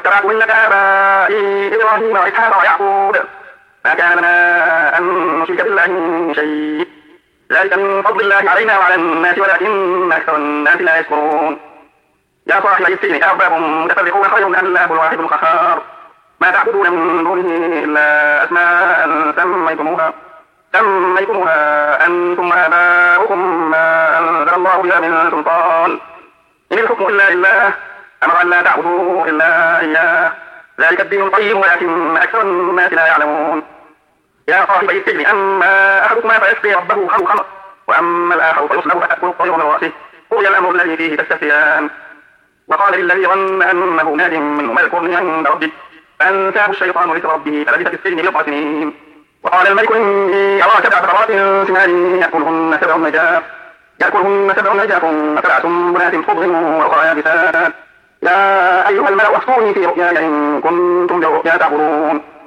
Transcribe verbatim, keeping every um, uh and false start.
واتبعت ملة آبائي إبراهيم وإسحاق ويعقوب ما كان لنا أن نشرك بالله من شيء ذلك من فضل الله علينا وعلى الناس ولكن أكثر الناس لا يشكرون يا صاحبي السجن أرباب متفرقون خير أم الله الواحد القهار ما تعبدون من دونه إلا أسماء سميتموها سميتموها أنتم وآباؤكم ما أنزل الله بها من سلطان إن الحكم إلا لله أمر أن لا تعبدوا إلا إياه ذلك الدين القيم ولكن أكثر الناس لا يعلمون يا صاحبي السجن أما أحدكما فيسقي ربه خوخا وأما الآخر فيصلب فيأكل الطير من رأسه قضي الأمر الذي فيه تستفتيان وقال للذي ظن أنه ناد منهما اذكرني عند ربك فأنساه الشيطان ذكر ربه فلبث في السجن بضع سنين وقال الملك إني أرى سبع بقرات سمان يأكلهن سبع عجاف يأكلهن سبع عجاف وسبع سنبلات خضر وأخرى يابسات يا أيها الملأ افتوني في رؤياي إن كنتم للرؤيا تعبرون